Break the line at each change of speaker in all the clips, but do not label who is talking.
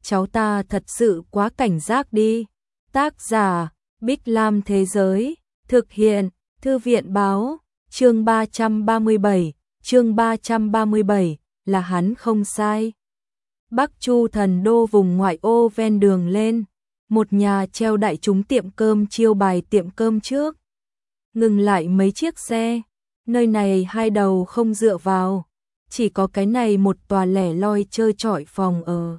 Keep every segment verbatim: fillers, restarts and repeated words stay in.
cháu ta thật sự quá cảnh giác đi. Tác giả, Bích Lam Thế Giới, thực hiện, Thư viện Báo, chương ba trăm ba mươi bảy, chương ba trăm ba mươi bảy, là hắn không sai. Bắc Chu thần đô vùng ngoại ô ven đường lên, một nhà treo đại chúng tiệm cơm chiêu bài tiệm cơm trước. Ngừng lại mấy chiếc xe, nơi này hai đầu không dựa vào, chỉ có cái này một tòa lẻ loi trơ trọi phòng ở.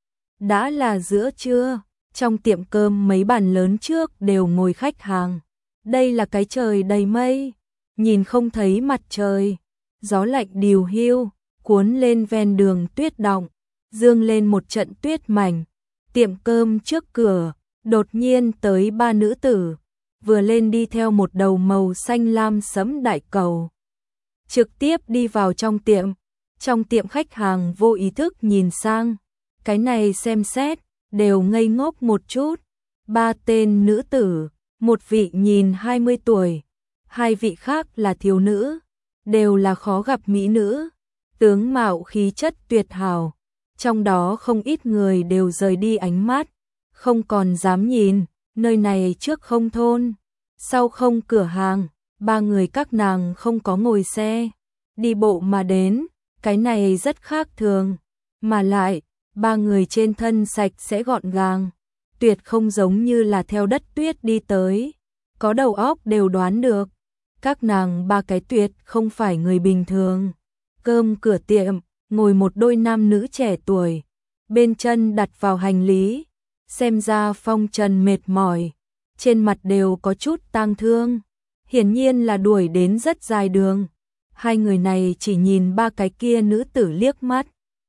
Đã là giữa trưa, trong tiệm cơm mấy bàn lớn trước đều ngồi khách hàng. Đây là cái trời đầy mây, nhìn không thấy mặt trời, gió lạnh điều hiu, cuốn lên ven đường tuyết đọng, dương lên một trận tuyết mảnh. Tiệm cơm trước cửa, đột nhiên tới ba nữ tử, vừa lên đi theo một đầu màu xanh lam sẫm đại cầu. Trực tiếp đi vào trong tiệm, trong tiệm khách hàng vô ý thức nhìn sang, cái này xem xét, đều ngây ngốc một chút. Ba tên nữ tử, một vị nhìn hai mươi tuổi, hai vị khác là thiếu nữ, đều là khó gặp mỹ nữ, tướng mạo khí chất tuyệt hảo. Trong đó không ít người đều rời đi ánh mắt, không còn dám nhìn, nơi này trước không thôn, sau không cửa hàng, ba người các nàng không có ngồi xe, đi bộ mà đến, cái này rất khác thường, mà lại, ba người trên thân sạch sẽ gọn gàng, tuyệt không giống như là theo đất tuyết đi tới, có đầu óc đều đoán được, các nàng ba cái tuyệt không phải người bình thường. Cơm cửa tiệm, ngồi một đôi nam nữ trẻ tuổi, bên chân đặt vào hành lý, xem ra phong trần mệt mỏi, trên mặt đều có chút tang thương, hiển nhiên là đuổi đến rất dài đường. Hai người này chỉ nhìn ba cái kia nữ tử liếc mắt,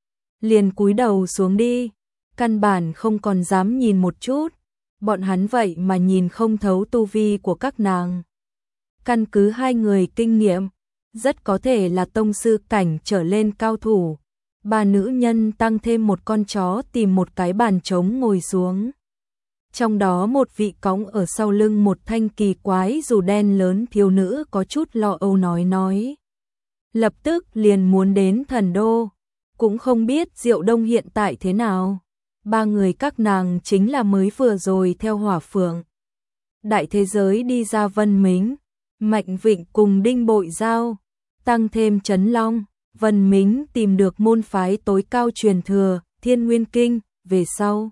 liền cúi đầu xuống đi, căn bản không còn dám nhìn một chút, bọn hắn vậy mà nhìn không thấu tu vi của các nàng. Căn cứ hai người kinh nghiệm, rất có thể là tông sư cảnh trở lên cao thủ. Ba nữ nhân tăng thêm một con chó tìm một cái bàn trống ngồi xuống. Trong đó một vị cõng ở sau lưng một thanh kỳ quái dù đen lớn thiếu nữ có chút lo âu nói nói. Lập tức liền muốn đến thần đô, cũng không biết Diệu Đông hiện tại thế nào. Ba người các nàng chính là mới vừa rồi theo Hỏa Phượng Đại Thế Giới đi ra Vân Mính, Mạnh Vịnh cùng Đinh Bội Giao, tăng thêm Trấn Long, Vân Mính tìm được môn phái tối cao truyền thừa, Thiên Nguyên Kinh, về sau.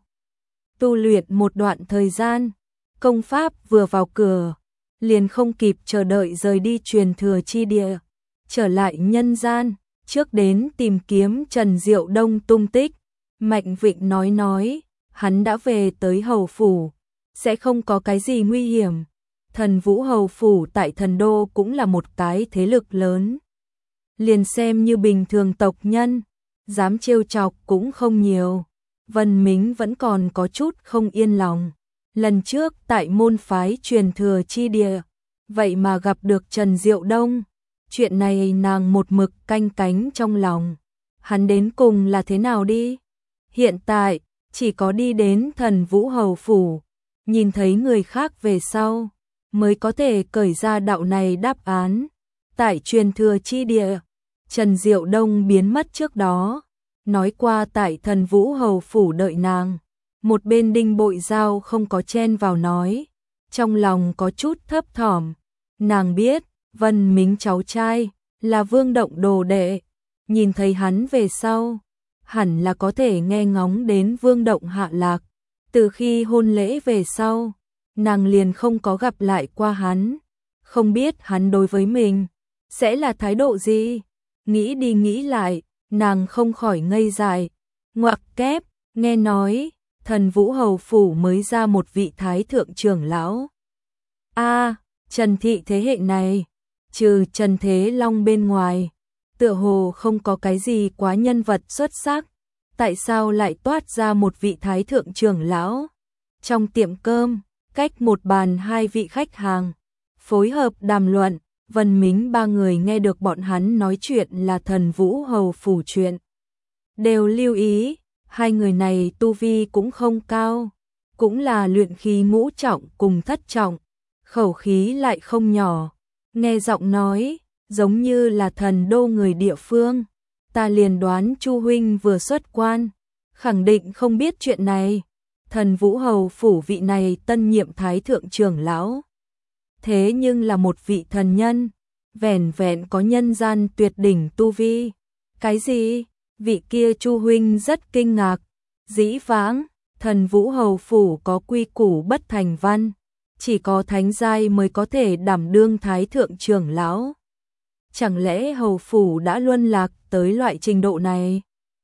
Tu luyện một đoạn thời gian, công pháp vừa vào cửa, liền không kịp chờ đợi rời đi truyền thừa chi địa, trở lại nhân gian, trước đến tìm kiếm Trần Diệu Đông tung tích. Mạnh Vịnh nói nói, hắn đã về tới Hầu Phủ, sẽ không có cái gì nguy hiểm. Thần Vũ Hầu Phủ tại thần đô cũng là một cái thế lực lớn. Liền xem như bình thường tộc nhân, dám trêu chọc cũng không nhiều. Vân Mính vẫn còn có chút không yên lòng. Lần trước tại môn phái truyền thừa chi địa, vậy mà gặp được Trần Diệu Đông. Chuyện này nàng một mực canh cánh trong lòng. Hắn đến cùng là thế nào đi? Hiện tại, chỉ có đi đến Thần Vũ Hầu Phủ, nhìn thấy người khác về sau, mới có thể cởi ra đạo này đáp án. Tại truyền thừa chi địa, Trần Diệu Đông biến mất trước đó, nói qua tại Thần Vũ Hầu Phủ đợi nàng. Một bên Đinh Bội Giao không có chen vào nói, trong lòng có chút thấp thỏm. Nàng biết, Vân Mính cháu trai, là Vương Động đồ đệ, nhìn thấy hắn về sau, hẳn là có thể nghe ngóng đến Vương Động hạ lạc. Từ khi hôn lễ về sau, nàng liền không có gặp lại qua hắn, không biết hắn đối với mình sẽ là thái độ gì. Nghĩ đi nghĩ lại, nàng không khỏi ngây dại. Ngoặc kép, nghe nói, Thần Vũ Hầu Phủ mới ra một vị thái thượng trưởng lão. A, à, Trần thị thế hệ này, trừ Trần Thế Long bên ngoài, tựa hồ không có cái gì quá nhân vật xuất sắc. Tại sao lại toát ra một vị thái thượng trưởng lão? Trong tiệm cơm, cách một bàn hai vị khách hàng, phối hợp đàm luận, Vân Mính ba người nghe được bọn hắn nói chuyện là Thần Vũ Hầu Phủ chuyện. Đều lưu ý, hai người này tu vi cũng không cao, cũng là luyện khí ngũ trọng cùng thất trọng, khẩu khí lại không nhỏ, nghe giọng nói, giống như là thần đô người địa phương. Ta liền đoán Chu huynh vừa xuất quan, khẳng định không biết chuyện này. Thần Vũ Hầu phủ vị này tân nhiệm thái thượng trưởng lão, thế nhưng là một vị thần nhân, vẻn vẹn có nhân gian tuyệt đỉnh tu vi. Cái gì? Vị kia Chu huynh rất kinh ngạc. Dĩ vãng, Thần Vũ Hầu phủ có quy củ bất thành văn, chỉ có thánh giai mới có thể đảm đương thái thượng trưởng lão. Chẳng lẽ hầu phủ đã luân lạc tới loại trình độ này?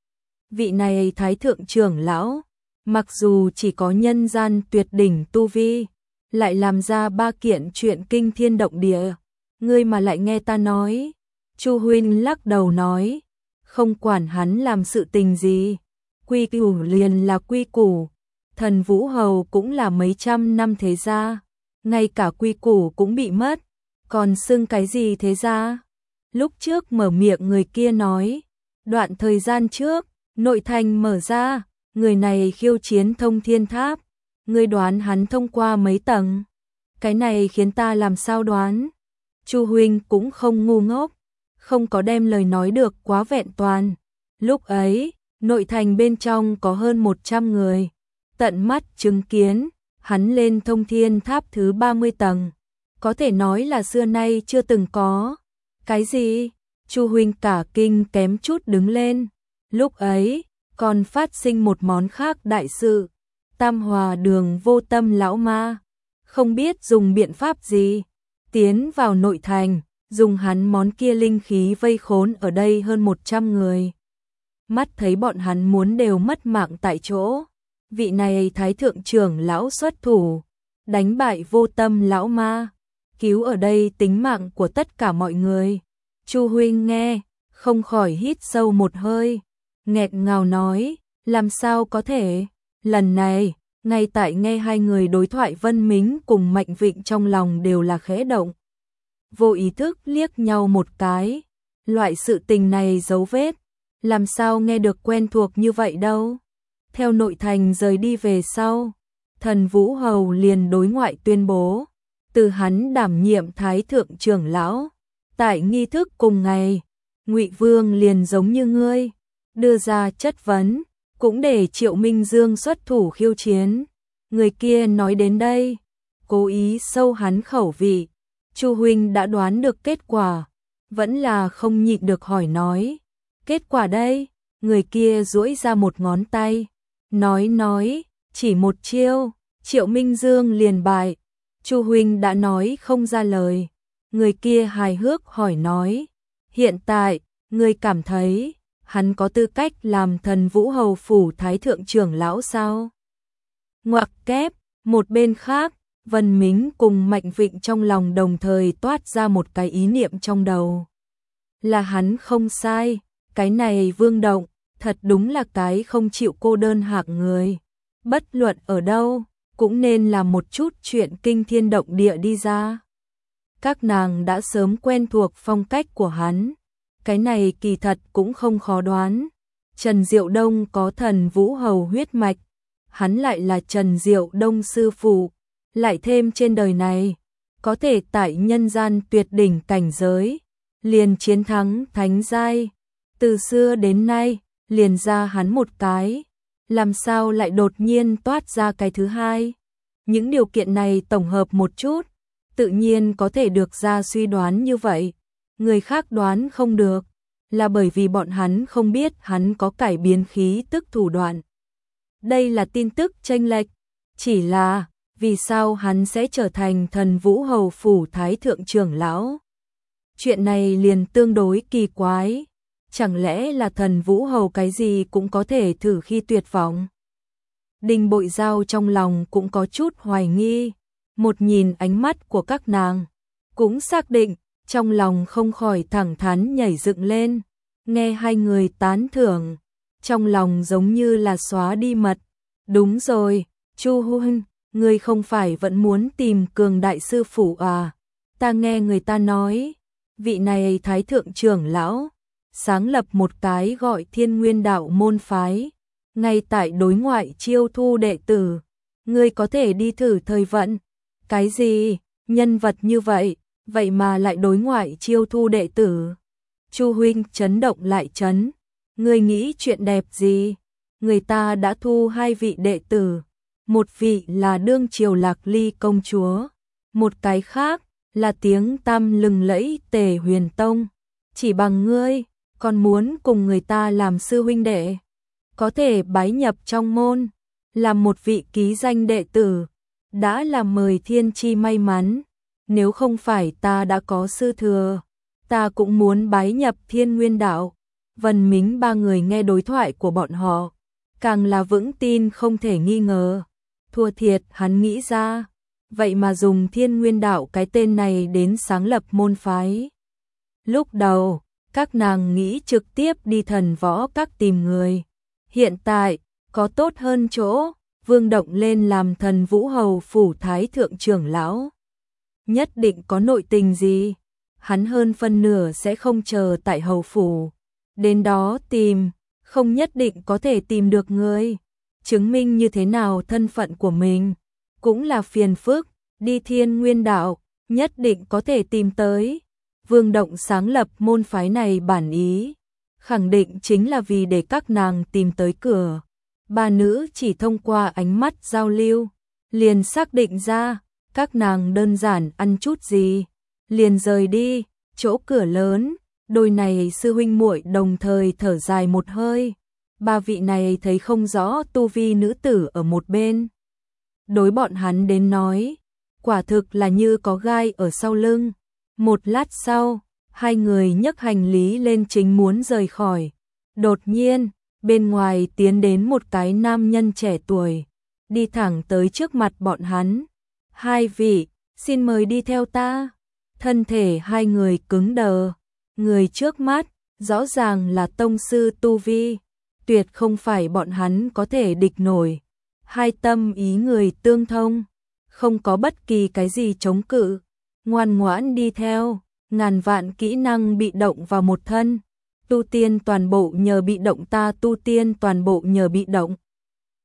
Vị này thái thượng trưởng lão, mặc dù chỉ có nhân gian tuyệt đỉnh tu vi, lại làm ra ba kiện chuyện kinh thiên động địa. Ngươi mà lại nghe ta nói. Chu huynh lắc đầu nói, không quản hắn làm sự tình gì, quy củ liền là quy củ. Thần Vũ Hầu cũng là mấy trăm năm thế gia, ngay cả quy củ cũng bị mất, còn xưng cái gì thế gia? Lúc trước mở miệng người kia nói, đoạn thời gian trước, nội thành mở ra, người này khiêu chiến thông thiên tháp, ngươi đoán hắn thông qua mấy tầng? Cái này khiến ta làm sao đoán? Chu huynh cũng không ngu ngốc, không có đem lời nói được quá vẹn toàn. Lúc ấy, nội thành bên trong có hơn một trăm người, tận mắt chứng kiến, hắn lên thông thiên tháp thứ ba mươi tầng, có thể nói là xưa nay chưa từng có. Cái gì? Chu huynh cả kinh kém chút đứng lên. Lúc ấy, còn phát sinh một món khác đại sự. Tam Hòa Đường vô tâm lão ma, không biết dùng biện pháp gì, tiến vào nội thành, dùng hắn món kia linh khí vây khốn ở đây hơn một trăm người. Mắt thấy bọn hắn muốn đều mất mạng tại chỗ. Vị này thái thượng trưởng lão xuất thủ, đánh bại vô tâm lão ma, cứu ở đây tính mạng của tất cả mọi người. Chu huynh nghe, không khỏi hít sâu một hơi, nghẹt ngào nói, làm sao có thể? Lần này, ngay tại nghe hai người đối thoại, Vân Mính cùng Mạnh Vịnh trong lòng đều là khẽ động. Vô ý thức liếc nhau một cái, loại sự tình này dấu vết, làm sao nghe được quen thuộc như vậy đâu. Theo nội thành rời đi về sau, Thần Vũ Hầu liền đối ngoại tuyên bố, từ hắn đảm nhiệm thái thượng trưởng lão. Tại nghi thức cùng ngày, Ngụy Vương liền giống như ngươi, đưa ra chất vấn, cũng để Triệu Minh Dương xuất thủ khiêu chiến. Người kia nói đến đây, cố ý sâu hắn khẩu vị. Chu huynh đã đoán được kết quả, vẫn là không nhịn được hỏi nói, kết quả đây? Người kia duỗi ra một ngón tay, nói nói, chỉ một chiêu, Triệu Minh Dương liền bại. Chu huynh đã nói không ra lời. Người kia hài hước hỏi nói, hiện tại, ngươi cảm thấy, hắn có tư cách làm Thần Vũ Hầu phủ thái thượng trưởng lão sao? Ngoặc kép, một bên khác, Vân Mính cùng Mạnh Vịnh trong lòng đồng thời toát ra một cái ý niệm trong đầu. Là hắn không sai, cái này Vương Động, thật đúng là cái không chịu cô đơn hạng người. Bất luận ở đâu, cũng nên là một chút chuyện kinh thiên động địa đi ra. Các nàng đã sớm quen thuộc phong cách của hắn, cái này kỳ thật cũng không khó đoán. Trần Diệu Đông có Thần Vũ Hầu huyết mạch, hắn lại là Trần Diệu Đông sư phụ, lại thêm trên đời này, có thể tại nhân gian tuyệt đỉnh cảnh giới, liền chiến thắng thánh giai. Từ xưa đến nay, liền ra hắn một cái, làm sao lại đột nhiên toát ra cái thứ hai? Những điều kiện này tổng hợp một chút, tự nhiên có thể được ra suy đoán như vậy. Người khác đoán không được, là bởi vì bọn hắn không biết hắn có cải biến khí tức thủ đoạn. Đây là tin tức chênh lệch, chỉ là vì sao hắn sẽ trở thành Thần Vũ Hầu phủ thái thượng trưởng lão? Chuyện này liền tương đối kỳ quái, chẳng lẽ là Thần Vũ Hầu cái gì cũng có thể thử khi tuyệt vọng? Đinh Bội Giao trong lòng cũng có chút hoài nghi, một nhìn ánh mắt của các nàng, cũng xác định, trong lòng không khỏi thẳng thắn nhảy dựng lên, nghe hai người tán thưởng, trong lòng giống như là xóa đi mật. Đúng rồi, Chu huynh, ngươi không phải vẫn muốn tìm Cường đại sư phụ à? Ta nghe người ta nói, vị này thái thượng trưởng lão sáng lập một cái gọi Thiên Nguyên Đạo môn phái, ngay tại đối ngoại chiêu thu đệ tử, ngươi có thể đi thử thời vận. Cái gì? Nhân vật như vậy, vậy mà lại đối ngoại chiêu thu đệ tử? Chu huynh chấn động lại chấn, ngươi nghĩ chuyện đẹp gì? người ta đã thu hai vị đệ tử, một vị là đương triều Lạc Ly công chúa, một cái khác là tiếng tăm lừng lẫy Tề Huyền Tông. Chỉ bằng ngươi, còn muốn cùng người ta làm sư huynh đệ, có thể bái nhập trong môn, làm một vị ký danh đệ tử, đã là mời thiên chi may mắn, nếu không phải ta đã có sư thừa, ta cũng muốn bái nhập Thiên Nguyên đạo. Vân Mính ba người nghe đối thoại của bọn họ, càng là vững tin không thể nghi ngờ. Thua thiệt hắn nghĩ ra, vậy mà dùng Thiên Nguyên đạo cái tên này đến sáng lập môn phái. Lúc đầu, các nàng nghĩ trực tiếp đi Thần Võ Các tìm người. Hiện tại, có tốt hơn chỗ, Vương Động lên làm Thần Vũ Hầu phủ thái thượng trưởng lão. Nhất định có nội tình gì, hắn hơn phân nửa sẽ không chờ tại hầu phủ. Đến đó tìm, không nhất định có thể tìm được người. Chứng minh như thế nào thân phận của mình, cũng là phiền phức, đi Thiên Nguyên đạo, nhất định có thể tìm tới. Vương Động sáng lập môn phái này bản ý, khẳng định chính là vì để các nàng tìm tới cửa. Ba nữ chỉ thông qua ánh mắt giao lưu, liền xác định ra, các nàng đơn giản ăn chút gì, liền rời đi. Chỗ cửa lớn, đôi này sư huynh muội đồng thời thở dài một hơi. Ba vị này thấy không rõ tu vi nữ tử ở một bên, đối bọn hắn đến nói, quả thực là như có gai ở sau lưng. Một lát sau, hai người nhấc hành lý lên chính muốn rời khỏi. Đột nhiên, bên ngoài tiến đến một cái nam nhân trẻ tuổi, đi thẳng tới trước mặt bọn hắn. Hai vị, xin mời đi theo ta. Thân thể hai người cứng đờ, người trước mắt, rõ ràng là tông sư tu vi, tuyệt không phải bọn hắn có thể địch nổi. Hai tâm ý người tương thông, không có bất kỳ cái gì chống cự, ngoan ngoãn đi theo, ngàn vạn kỹ năng bị động vào một thân. Tu tiên toàn bộ nhờ bị động, ta tu tiên toàn bộ nhờ bị động.